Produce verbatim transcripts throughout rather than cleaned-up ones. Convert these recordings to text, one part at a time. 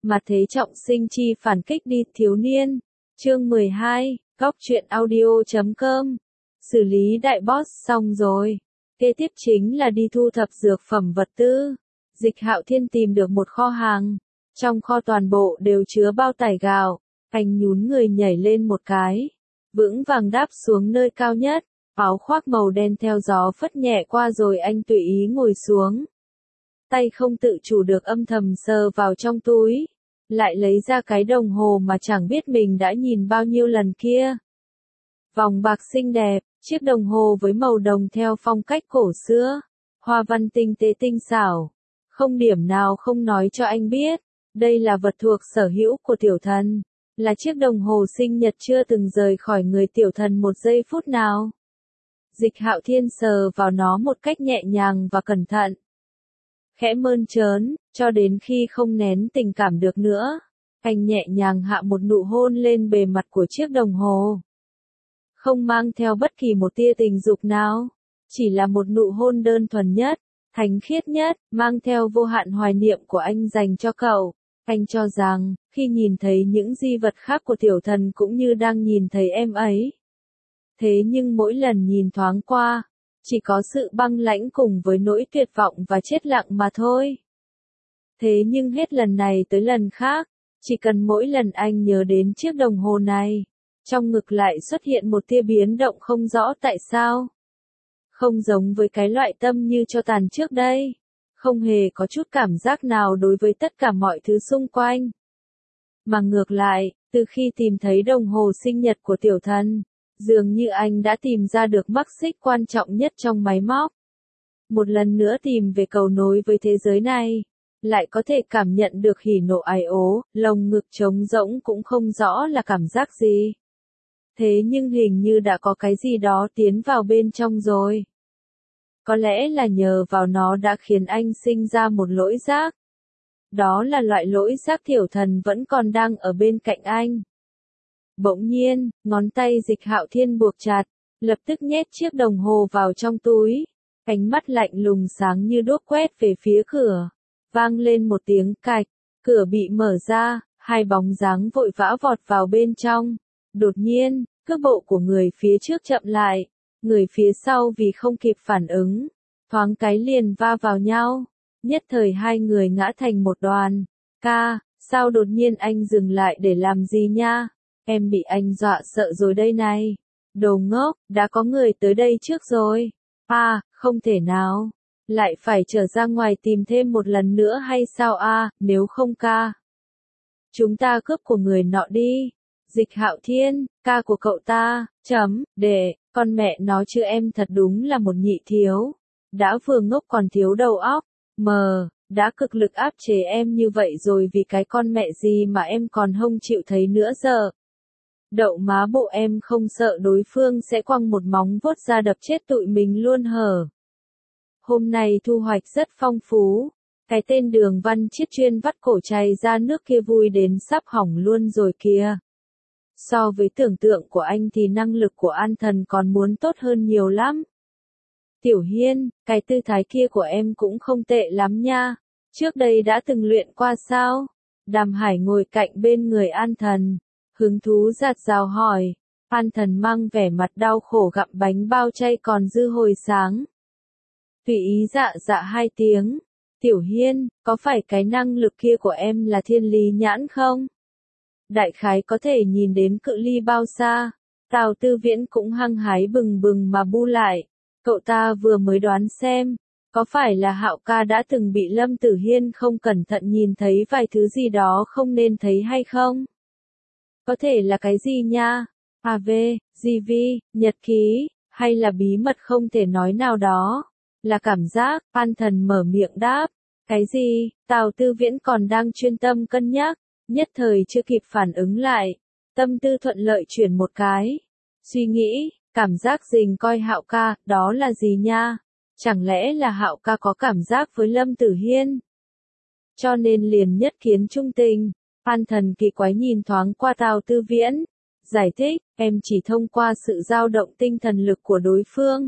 Mà thế trọng sinh chi phản kích đi thiếu niên. Chương mười hai, góc truyện audio chấm com. Xử lý đại boss xong rồi. Kế tiếp chính là đi thu thập dược phẩm vật tư. Dịch Hạo Thiên tìm được một kho hàng. Trong kho toàn bộ đều chứa bao tải gạo. Anh nhún người nhảy lên một cái. Vững vàng đáp xuống nơi cao nhất. Áo khoác màu đen theo gió phất nhẹ qua rồi anh tùy ý ngồi xuống. Tay không tự chủ được âm thầm sờ vào trong túi. Lại lấy ra cái đồng hồ mà chẳng biết mình đã nhìn bao nhiêu lần kia. Vòng bạc xinh đẹp, chiếc đồng hồ với màu đồng theo phong cách cổ xưa. Hoa văn tinh tế tinh xảo. Không điểm nào không nói cho anh biết. Đây là vật thuộc sở hữu của tiểu thần. Là chiếc đồng hồ sinh nhật chưa từng rời khỏi người tiểu thần một giây phút nào. Dịch Hạo Thiên sờ vào nó một cách nhẹ nhàng và cẩn thận. Khẽ mơn trớn, cho đến khi không nén tình cảm được nữa. Anh nhẹ nhàng hạ một nụ hôn lên bề mặt của chiếc đồng hồ. Không mang theo bất kỳ một tia tình dục nào. Chỉ là một nụ hôn đơn thuần nhất, thánh khiết nhất, mang theo vô hạn hoài niệm của anh dành cho cậu. Anh cho rằng, khi nhìn thấy những di vật khác của tiểu thần cũng như đang nhìn thấy em ấy. Thế nhưng mỗi lần nhìn thoáng qua, chỉ có sự băng lãnh cùng với nỗi tuyệt vọng và chết lặng mà thôi. Thế nhưng hết lần này tới lần khác, chỉ cần mỗi lần anh nhớ đến chiếc đồng hồ này, trong ngực lại xuất hiện một tia biến động không rõ tại sao. Không giống với cái loại tâm như cho tàn trước đây. Không hề có chút cảm giác nào đối với tất cả mọi thứ xung quanh. Mà ngược lại, từ khi tìm thấy đồng hồ sinh nhật của tiểu thần, dường như anh đã tìm ra được mắc xích quan trọng nhất trong máy móc. Một lần nữa tìm về cầu nối với thế giới này, lại có thể cảm nhận được hỉ nộ ái ố, lồng ngực trống rỗng cũng không rõ là cảm giác gì. Thế nhưng hình như đã có cái gì đó tiến vào bên trong rồi. Có lẽ là nhờ vào nó đã khiến anh sinh ra một lỗi giác. Đó là loại lỗi giác tiểu thần vẫn còn đang ở bên cạnh anh. Bỗng nhiên, ngón tay Dịch Hạo Thiên buộc chặt, lập tức nhét chiếc đồng hồ vào trong túi. Ánh mắt lạnh lùng sáng như đuốc quét về phía cửa. Vang lên một tiếng cạch, cửa bị mở ra, hai bóng dáng vội vã vọt vào bên trong. Đột nhiên, cước bộ của người phía trước chậm lại. Người phía sau vì không kịp phản ứng, thoáng cái liền va vào nhau, nhất thời hai người ngã thành một đoàn. Ca, sao đột nhiên anh dừng lại để làm gì nha? Em bị anh dọa sợ rồi đây này. Đồ ngốc, đã có người tới đây trước rồi. À, không thể nào. Lại phải trở ra ngoài tìm thêm một lần nữa hay sao à, nếu không ca. Chúng ta cướp của người nọ đi. Dịch Hạo Thiên, ca của cậu ta, chấm, để, con mẹ nó chứ em thật đúng là một nhị thiếu. Đã vừa ngốc còn thiếu đầu óc, mờ, đã cực lực áp chế em như vậy rồi vì cái con mẹ gì mà em còn không chịu thấy nữa giờ. Đậu má bộ em không sợ đối phương sẽ quăng một móng vuốt ra đập chết tụi mình luôn hở. Hôm nay thu hoạch rất phong phú. Cái tên Đường Văn Chiết chuyên vắt cổ chày ra nước kia vui đến sắp hỏng luôn rồi kìa. So với tưởng tượng của anh thì năng lực của An Thần còn muốn tốt hơn nhiều lắm. Tiểu Hiên, cái tư thái kia của em cũng không tệ lắm nha. Trước đây đã từng luyện qua sao? Đàm Hải ngồi cạnh bên người An Thần. Hứng thú giạt rào hỏi. An Thần mang vẻ mặt đau khổ gặm bánh bao chay còn dư hồi sáng. Tùy ý dạ dạ hai tiếng. Tiểu Hiên, có phải cái năng lực kia của em là thiên lý nhãn không? Đại khái có thể nhìn đến cự ly bao xa. Tào Tư Viễn cũng hăng hái bừng bừng mà bu lại. Cậu ta vừa mới đoán xem, có phải là Hạo ca đã từng bị Lâm Tử Hiên không cẩn thận nhìn thấy vài thứ gì đó không nên thấy hay không? Có thể là cái gì nha? a vê, giê vê, nhật ký, hay là bí mật không thể nói nào đó? Là cảm giác, An Thần mở miệng đáp. Cái gì? Tào Tư Viễn còn đang chuyên tâm cân nhắc. Nhất thời chưa kịp phản ứng lại, tâm tư thuận lợi chuyển một cái. Suy nghĩ, cảm giác dình coi Hạo ca, đó là gì nha? Chẳng lẽ là Hạo ca có cảm giác với Lâm Tử Hiên? Cho nên liền nhất kiến trung tình. An Thần kỳ quái nhìn thoáng qua Tào Tư Viễn. Giải thích, em chỉ thông qua sự dao động tinh thần lực của đối phương.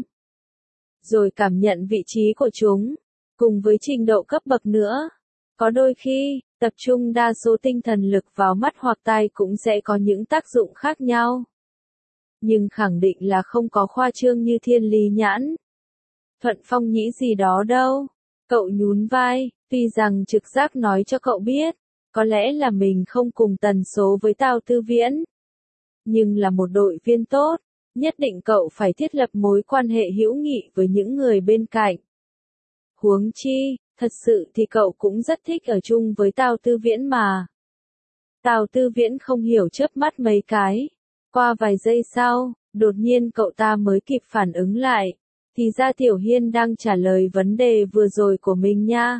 Rồi cảm nhận vị trí của chúng, cùng với trình độ cấp bậc nữa. Có đôi khi, Tập trung đa số tinh thần lực vào mắt hoặc tai cũng sẽ có những tác dụng khác nhau. Nhưng khẳng định là không có khoa trương như thiên lý nhãn. Thuận Phong nghĩ gì đó đâu. Cậu nhún vai, tuy rằng trực giác nói cho cậu biết, có lẽ là mình không cùng tần số với Tào Tư Viễn. Nhưng là một đội viên tốt, nhất định cậu phải thiết lập mối quan hệ hữu nghị với những người bên cạnh. Huống chi, thật sự thì cậu cũng rất thích ở chung với Tào Tư Viễn mà. Tào Tư Viễn không hiểu chớp mắt mấy cái. Qua vài giây sau, đột nhiên cậu ta mới kịp phản ứng lại. Thì ra Tiểu Hiên đang trả lời vấn đề vừa rồi của mình nha.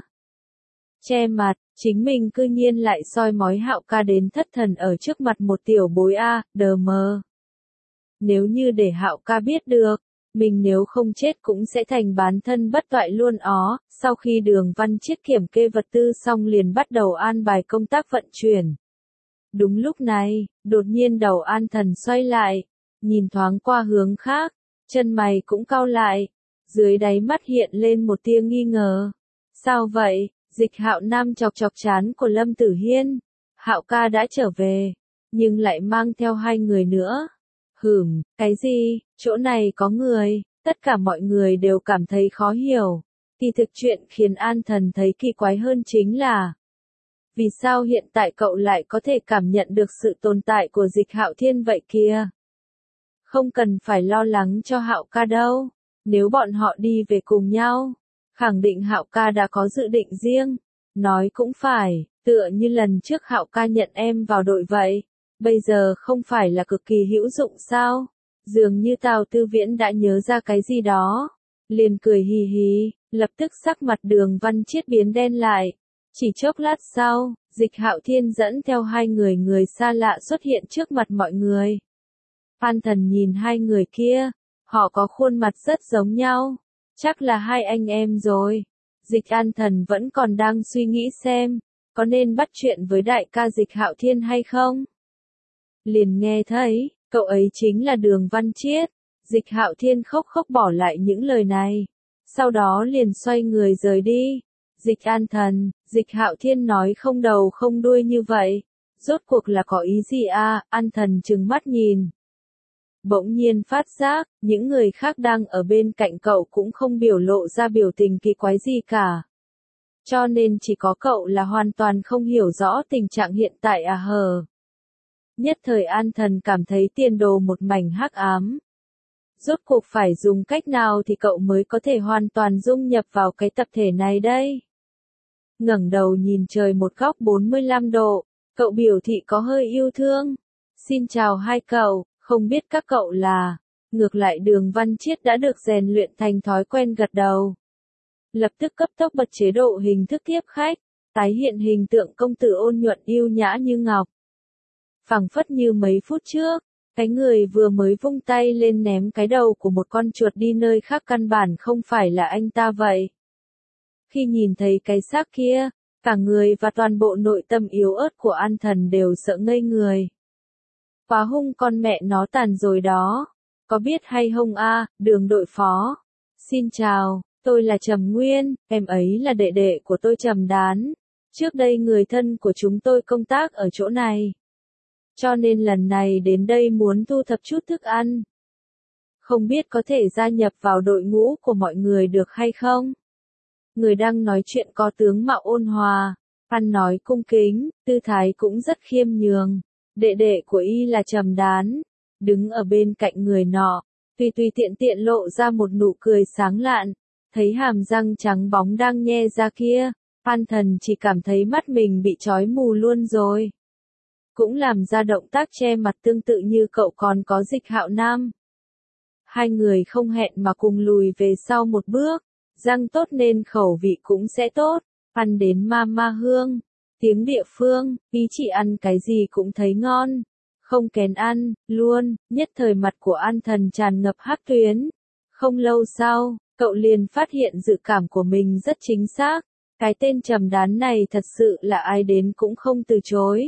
Che mặt, chính mình cư nhiên lại soi mói Hạo ca đến thất thần ở trước mặt một tiểu bối a, đờ mờ. Nếu như để Hạo ca biết được, mình nếu không chết cũng sẽ thành bán thân bất toại luôn ó. Sau khi Đường Văn Chiết kiểm kê vật tư xong liền bắt đầu an bài công tác vận chuyển. Đúng lúc này, đột nhiên đầu An Thần xoay lại, nhìn thoáng qua hướng khác, chân mày cũng cau lại, dưới đáy mắt hiện lên một tia nghi ngờ. Sao vậy? Dịch Hạo Nam chọc chọc trán của Lâm Tử Hiên. Hạo ca đã trở về, nhưng lại mang theo hai người nữa. Hửm, cái gì? Chỗ này có người, tất cả mọi người đều cảm thấy khó hiểu. Kỳ thực chuyện khiến An Thần thấy kỳ quái hơn chính là vì sao hiện tại cậu lại có thể cảm nhận được sự tồn tại của Dịch Hạo Thiên vậy kia? Không cần phải lo lắng cho Hạo ca đâu, nếu bọn họ đi về cùng nhau, khẳng định Hạo ca đã có dự định riêng. Nói cũng phải, tựa như lần trước Hạo ca nhận em vào đội vậy, bây giờ không phải là cực kỳ hữu dụng sao? Dường như Tào Tư Viễn đã nhớ ra cái gì đó, liền cười hì hì, lập tức sắc mặt Đường Văn Chiết biến đen lại. Chỉ chốc lát sau, Dịch Hạo Thiên dẫn theo hai người người xa lạ xuất hiện trước mặt mọi người. An Thần nhìn hai người kia, họ có khuôn mặt rất giống nhau, chắc là hai anh em rồi. Dịch An Thần vẫn còn đang suy nghĩ xem, có nên bắt chuyện với đại ca Dịch Hạo Thiên hay không? Liền nghe thấy, cậu ấy chính là Đường Văn Chiết. Dịch Hạo Thiên khóc khóc bỏ lại những lời này, sau đó liền xoay người rời đi. Dịch An Thần, Dịch Hạo Thiên nói không đầu không đuôi như vậy, rốt cuộc là có ý gì a? An Thần trừng mắt nhìn. Bỗng nhiên phát giác, những người khác đang ở bên cạnh cậu cũng không biểu lộ ra biểu tình kỳ quái gì cả. Cho nên chỉ có cậu là hoàn toàn không hiểu rõ tình trạng hiện tại à hờ. Nhất thời An Thần cảm thấy tiền đồ một mảnh hắc ám. Rốt cuộc phải dùng cách nào thì cậu mới có thể hoàn toàn dung nhập vào cái tập thể này đây? Ngẩng đầu nhìn trời một góc bốn mươi lăm độ, cậu biểu thị có hơi yêu thương. Xin chào hai cậu, không biết các cậu là... Ngược lại Đường Văn Chiết đã được rèn luyện thành thói quen gật đầu. Lập tức cấp tốc bật chế độ hình thức tiếp khách, tái hiện hình tượng công tử ôn nhuận yêu nhã như ngọc. Phảng phất như mấy phút trước, cái người vừa mới vung tay lên ném cái đầu của một con chuột đi nơi khác căn bản không phải là anh ta vậy. Khi nhìn thấy cái xác kia, cả người và toàn bộ nội tâm yếu ớt của An Thần đều sợ ngây người. Quá hung con mẹ nó tàn rồi đó. Có biết hay không a, Đường đội phó? Xin chào, tôi là Trầm Nguyên, em ấy là đệ đệ của tôi Trầm Đán. Trước đây người thân của chúng tôi công tác ở chỗ này. Cho nên lần này đến đây muốn thu thập chút thức ăn. Không biết có thể gia nhập vào đội ngũ của mọi người được hay không? Người đang nói chuyện có tướng mạo ôn hòa, ăn nói cung kính, tư thái cũng rất khiêm nhường. Đệ đệ của y là Trầm Đán, đứng ở bên cạnh người nọ, tùy tùy tiện tiện lộ ra một nụ cười sáng lạn, thấy hàm răng trắng bóng đang nhe ra kia, An Thần chỉ cảm thấy mắt mình bị trói mù luôn rồi. Cũng làm ra động tác che mặt tương tự như cậu còn có Dịch Hạo Nam. Hai người không hẹn mà cùng lùi về sau một bước, răng tốt nên khẩu vị cũng sẽ tốt, ăn đến ma ma hương. Tiếng địa phương, ý chị ăn cái gì cũng thấy ngon, không kén ăn, luôn, nhất thời mặt của An Thần tràn ngập hắc tuyến. Không lâu sau, cậu liền phát hiện dự cảm của mình rất chính xác, cái tên Trầm Đán này thật sự là ai đến cũng không từ chối.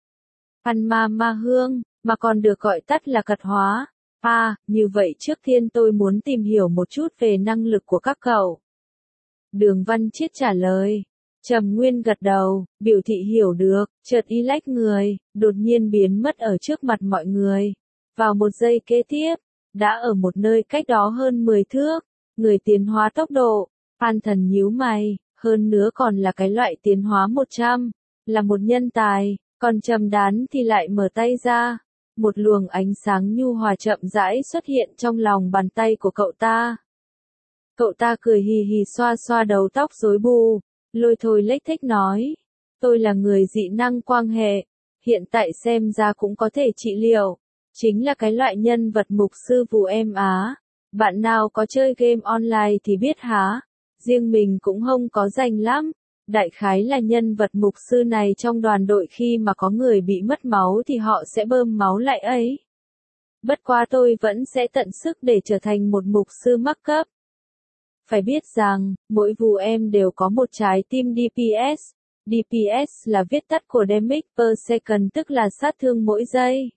Ăn ma ma hương, mà còn được gọi tắt là cật hóa. À, như vậy trước tiên tôi muốn tìm hiểu một chút về năng lực của các cậu. Đường Văn Chiết trả lời. Trầm Nguyên gật đầu, biểu thị hiểu được, chợt y lách người, đột nhiên biến mất ở trước mặt mọi người. Vào một giây kế tiếp, đã ở một nơi cách đó hơn mười thước, người tiến hóa tốc độ, An Thần nhíu mày, hơn nữa còn là cái loại tiến hóa một trăm, là một nhân tài, còn Trầm Đán thì lại mở tay ra. Một luồng ánh sáng nhu hòa chậm rãi xuất hiện trong lòng bàn tay của cậu ta. Cậu ta cười hì hì xoa xoa đầu tóc rối bù, lôi thôi lếch thếch nói. Tôi là người dị năng quang hệ, hiện tại xem ra cũng có thể trị liệu. Chính là cái loại nhân vật mục sư phù em Á. Bạn nào có chơi game online thì biết há. Riêng mình cũng không có rành lắm. Đại khái là nhân vật mục sư này trong đoàn đội khi mà có người bị mất máu thì họ sẽ bơm máu lại ấy. Bất quá tôi vẫn sẽ tận sức để trở thành một mục sư mắc cấp. Phải biết rằng, mỗi vù em đều có một trái tim đê pê ét. đê pê ét là viết tắt của Damage per Second, tức là sát thương mỗi giây.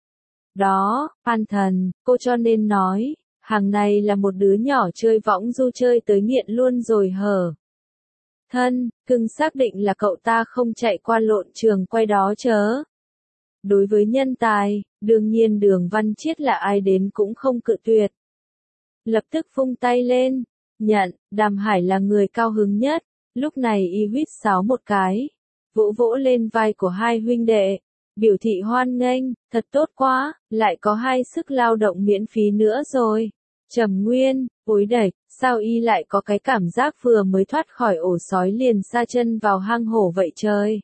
Đó, An Thần, cô cho nên nói, hàng này là một đứa nhỏ chơi võng du chơi tới nghiện luôn rồi hở. Thân, cưng xác định là cậu ta không chạy qua lộn trường quay đó chớ. Đối với nhân tài, đương nhiên Đường Văn Chiết là ai đến cũng không cự tuyệt. Lập tức vung tay lên, nhận, Đàm Hải là người cao hứng nhất, lúc này y huýt sáo một cái, vỗ vỗ lên vai của hai huynh đệ, biểu thị hoan nghênh, thật tốt quá, lại có hai sức lao động miễn phí nữa rồi. Trầm Nguyên, ối đẩy, sao y lại có cái cảm giác vừa mới thoát khỏi ổ sói liền sa chân vào hang hổ vậy trời.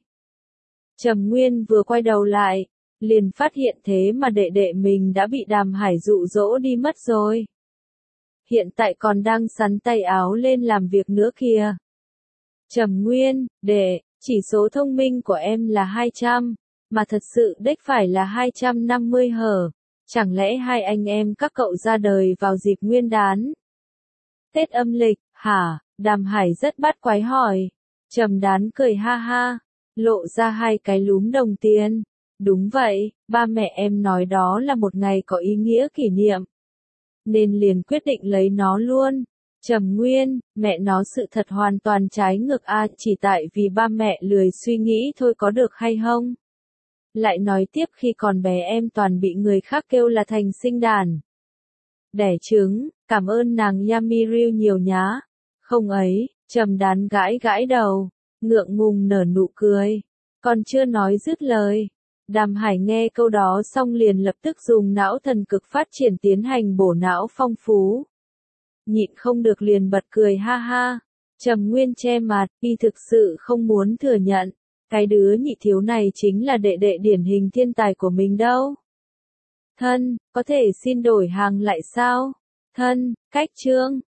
Trầm Nguyên vừa quay đầu lại, liền phát hiện thế mà đệ đệ mình đã bị Đàm Hải dụ dỗ đi mất rồi. Hiện tại còn đang sắn tay áo lên làm việc nữa kìa. Trầm Nguyên, đệ, chỉ số thông minh của em là hai trăm, mà thật sự đếch phải là hai trăm năm mươi hở. Chẳng lẽ hai anh em các cậu ra đời vào dịp Nguyên đán? Tết âm lịch, hả? Đàm Hải rất bắt quái hỏi. Trầm Đán cười ha ha, lộ ra hai cái lúm đồng tiền. Đúng vậy, ba mẹ em nói đó là một ngày có ý nghĩa kỷ niệm. Nên liền quyết định lấy nó luôn. Trầm Nguyên, mẹ nó sự thật hoàn toàn trái ngược a, chỉ tại vì ba mẹ lười suy nghĩ thôi có được hay không? Lại nói tiếp khi còn bé em toàn bị người khác kêu là thành sinh đàn. Đẻ trứng, cảm ơn nàng Yamiriu nhiều nhá. Không ấy, Trầm Đán gãi gãi đầu, ngượng ngùng nở nụ cười. Còn chưa nói dứt lời. Đàm Hải nghe câu đó xong liền lập tức dùng não thần cực phát triển tiến hành bổ não phong phú. Nhịn không được liền bật cười ha ha. Trầm Nguyên che mặt, y thực sự không muốn thừa nhận. Cái đứa nhị thiếu này chính là đệ đệ điển hình thiên tài của mình đâu. Thân, có thể xin đổi hàng lại sao? Thân, cách chương.